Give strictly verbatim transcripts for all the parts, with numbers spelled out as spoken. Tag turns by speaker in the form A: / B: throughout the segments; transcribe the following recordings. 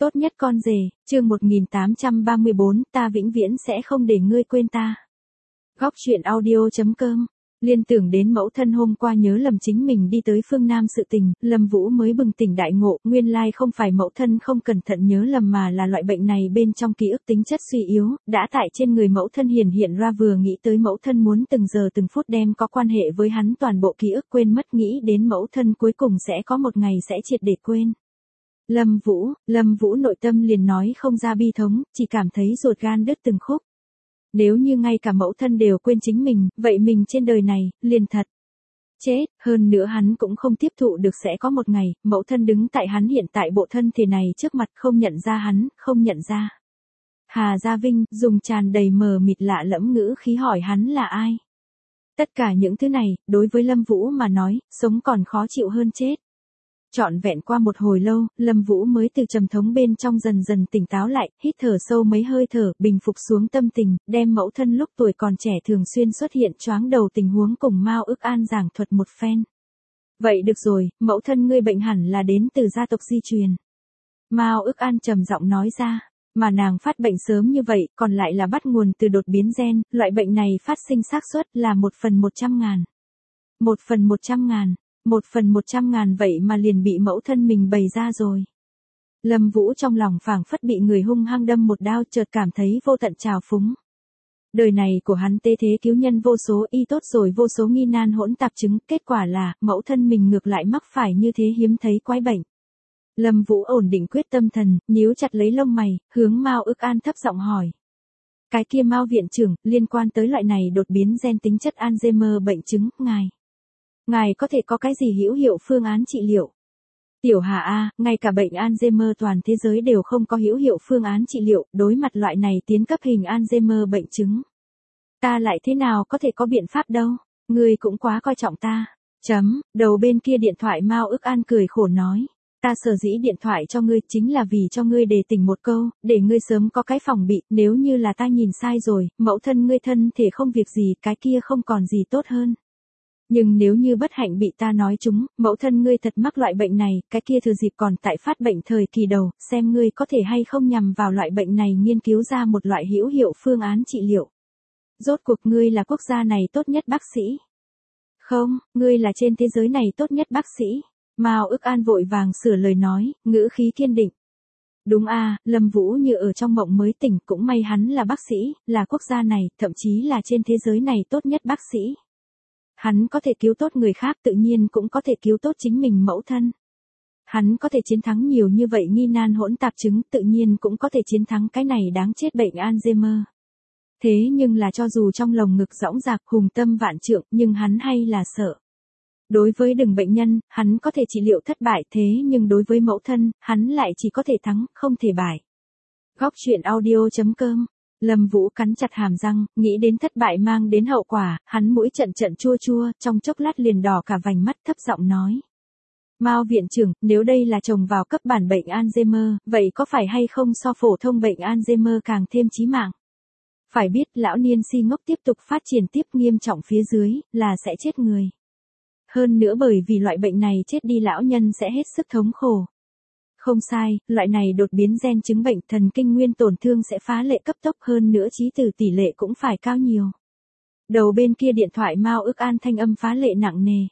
A: Tốt nhất con rể, chương một nghìn tám trăm ba mươi bốn, ta vĩnh viễn sẽ không để ngươi quên ta. Góc truyện audio chấm com. Liên tưởng đến mẫu thân hôm qua nhớ lầm chính mình đi tới phương Nam sự tình, Lâm Vũ mới bừng tỉnh đại ngộ, nguyên lai không phải mẫu thân không cẩn thận nhớ lầm mà là loại bệnh này bên trong ký ức tính chất suy yếu, đã tại trên người mẫu thân hiển hiện ra, vừa nghĩ tới mẫu thân muốn từng giờ từng phút đem có quan hệ với hắn toàn bộ ký ức quên mất, nghĩ đến mẫu thân cuối cùng sẽ có một ngày sẽ triệt để quên. Lâm Vũ, Lâm Vũ nội tâm liền nói không ra bi thống, chỉ cảm thấy ruột gan đứt từng khúc. Nếu như ngay cả mẫu thân đều quên chính mình, vậy mình trên đời này, liền thật chết, hơn nữa hắn cũng không tiếp thụ được sẽ có một ngày, mẫu thân đứng tại hắn hiện tại bộ thân thể này trước mặt không nhận ra hắn, không nhận ra. Hà Gia Vinh, dùng tràn đầy mờ mịt lạ lẫm ngữ khí hỏi hắn là ai. Tất cả những thứ này, đối với Lâm Vũ mà nói, sống còn khó chịu hơn chết. Trọn vẹn qua một hồi lâu, Lâm Vũ mới từ trầm thống bên trong dần dần tỉnh táo lại, hít thở sâu mấy hơi thở, bình phục xuống tâm tình, đem mẫu thân lúc tuổi còn trẻ thường xuyên xuất hiện choáng đầu tình huống cùng Mao Ức An giảng thuật một phen. Vậy được rồi, mẫu thân ngươi bệnh hẳn là đến từ gia tộc di truyền. Mao Ức An trầm giọng nói ra, mà nàng phát bệnh sớm như vậy, còn lại là bắt nguồn từ đột biến gen, loại bệnh này phát sinh xác suất là một phần một trăm ngàn. Một phần một trăm ngàn. Một phần một trăm ngàn vậy mà liền bị mẫu thân mình bày ra rồi. Lâm Vũ trong lòng phảng phất bị người hung hăng đâm một đao, chợt cảm thấy vô tận trào phúng. Đời này của hắn tê thế cứu nhân vô số, y tốt rồi vô số nghi nan hỗn tạp chứng, kết quả là, mẫu thân mình ngược lại mắc phải như thế hiếm thấy quái bệnh. Lâm Vũ ổn định quyết tâm thần, nhíu chặt lấy lông mày, hướng Mao Ức An thấp giọng hỏi. Cái kia Mao viện trưởng, liên quan tới loại này đột biến gen tính chất Alzheimer bệnh chứng, ngài. Ngài có thể có cái gì hữu hiệu phương án trị liệu? Tiểu Hà A, ngay cả bệnh Alzheimer toàn thế giới đều không có hữu hiệu phương án trị liệu, đối mặt loại này tiến cấp hình Alzheimer bệnh chứng. Ta lại thế nào có thể có biện pháp đâu, ngươi cũng quá coi trọng ta. Chấm, đầu bên kia điện thoại Mao Ức An cười khổ nói. Ta sở dĩ điện thoại cho ngươi chính là vì cho ngươi đề tỉnh một câu, để ngươi sớm có cái phòng bị, nếu như là ta nhìn sai rồi, mẫu thân ngươi thân thể không việc gì, cái kia không còn gì tốt hơn. Nhưng nếu như bất hạnh bị ta nói trúng, mẫu thân ngươi thật mắc loại bệnh này, cái kia thừa dịp còn tại phát bệnh thời kỳ đầu, xem ngươi có thể hay không nhằm vào loại bệnh này nghiên cứu ra một loại hữu hiệu phương án trị liệu. Rốt cuộc ngươi là quốc gia này tốt nhất bác sĩ. Không, ngươi là trên thế giới này tốt nhất bác sĩ. Mao Ức An vội vàng sửa lời nói, ngữ khí kiên định. Đúng a, Lâm Vũ như ở trong mộng mới tỉnh, cũng may hắn là bác sĩ, là quốc gia này, thậm chí là trên thế giới này tốt nhất bác sĩ. Hắn có thể cứu tốt người khác, tự nhiên cũng có thể cứu tốt chính mình mẫu thân. Hắn có thể chiến thắng nhiều như vậy nghi nan hỗn tạp chứng, tự nhiên cũng có thể chiến thắng cái này đáng chết bệnh Alzheimer. Thế nhưng là cho dù trong lồng ngực dõng dạc hùng tâm vạn trượng, nhưng hắn hay là sợ. Đối với đừng bệnh nhân, hắn có thể trị liệu thất bại, thế nhưng đối với mẫu thân, hắn lại chỉ có thể thắng, không thể bại. Góc truyện audio chấm com. Lâm Vũ cắn chặt hàm răng, nghĩ đến thất bại mang đến hậu quả, hắn mũi trận trận chua chua, trong chốc lát liền đỏ cả vành mắt, thấp giọng nói. Mao viện trưởng, nếu đây là trồng vào cấp bản bệnh Alzheimer, vậy có phải hay không so phổ thông bệnh Alzheimer càng thêm chí mạng? Phải biết, lão niên si ngốc tiếp tục phát triển tiếp nghiêm trọng phía dưới, là sẽ chết người. Hơn nữa bởi vì loại bệnh này chết đi lão nhân sẽ hết sức thống khổ. Không sai, loại này đột biến gen chứng bệnh thần kinh nguyên tổn thương sẽ phá lệ cấp tốc, hơn nữa chí từ tỷ lệ cũng phải cao nhiều. Đầu bên kia điện thoại Mao Ức An thanh âm phá lệ nặng nề.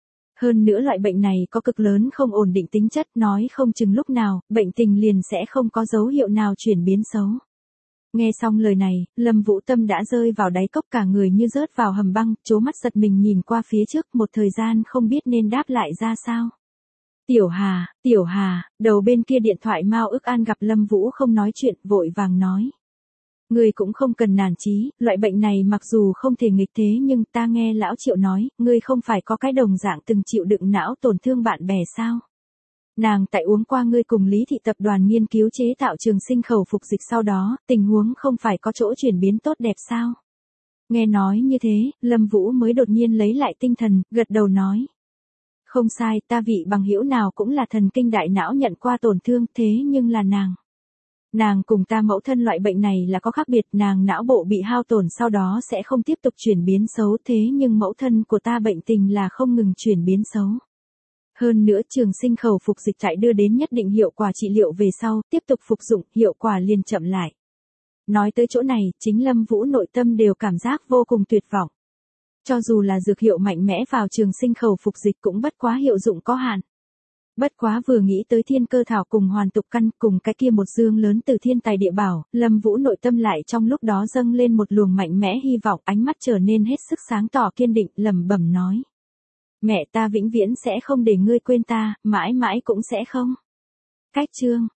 A: Hơn nữa loại bệnh này có cực lớn không ổn định tính chất, nói không chừng lúc nào, bệnh tình liền sẽ không có dấu hiệu nào chuyển biến xấu. Nghe xong lời này, Lâm Vũ tâm đã rơi vào đáy cốc, cả người như rớt vào hầm băng, trố mắt giật mình nhìn qua phía trước, một thời gian không biết nên đáp lại ra sao. Tiểu Hà, Tiểu Hà, đầu bên kia điện thoại Mao Ức An gặp Lâm Vũ không nói chuyện, vội vàng nói. Ngươi cũng không cần nản chí, loại bệnh này mặc dù không thể nghịch thế nhưng ta nghe lão Triệu nói, ngươi không phải có cái đồng dạng từng chịu đựng não tổn thương bạn bè sao? Nàng tại uống qua ngươi cùng Lý Thị tập đoàn nghiên cứu chế tạo trường sinh khẩu phục dịch sau đó, tình huống không phải có chỗ chuyển biến tốt đẹp sao? Nghe nói như thế, Lâm Vũ mới đột nhiên lấy lại tinh thần, gật đầu nói. Không sai, ta vị bằng hữu nào cũng là thần kinh đại não nhận qua tổn thương, thế nhưng là nàng. Nàng cùng ta mẫu thân loại bệnh này là có khác biệt, nàng não bộ bị hao tổn sau đó sẽ không tiếp tục chuyển biến xấu, thế nhưng mẫu thân của ta bệnh tình là không ngừng chuyển biến xấu. Hơn nữa trường sinh khẩu phục dịch chạy đưa đến nhất định hiệu quả trị liệu về sau, tiếp tục phục dụng, hiệu quả liền chậm lại. Nói tới chỗ này, chính Lâm Vũ nội tâm đều cảm giác vô cùng tuyệt vọng. Cho dù là dược hiệu mạnh mẽ vào trường sinh khẩu phục dịch cũng bất quá hiệu dụng có hạn. Bất quá vừa nghĩ tới thiên cơ thảo cùng hoàn tục căn cùng cái kia một dương lớn từ thiên tài địa bảo, Lâm Vũ nội tâm lại trong lúc đó dâng lên một luồng mạnh mẽ hy vọng, ánh mắt trở nên hết sức sáng tỏ kiên định, lẩm bẩm nói. Mẹ ta vĩnh viễn sẽ không để ngươi quên ta, mãi mãi cũng sẽ không. Cách chương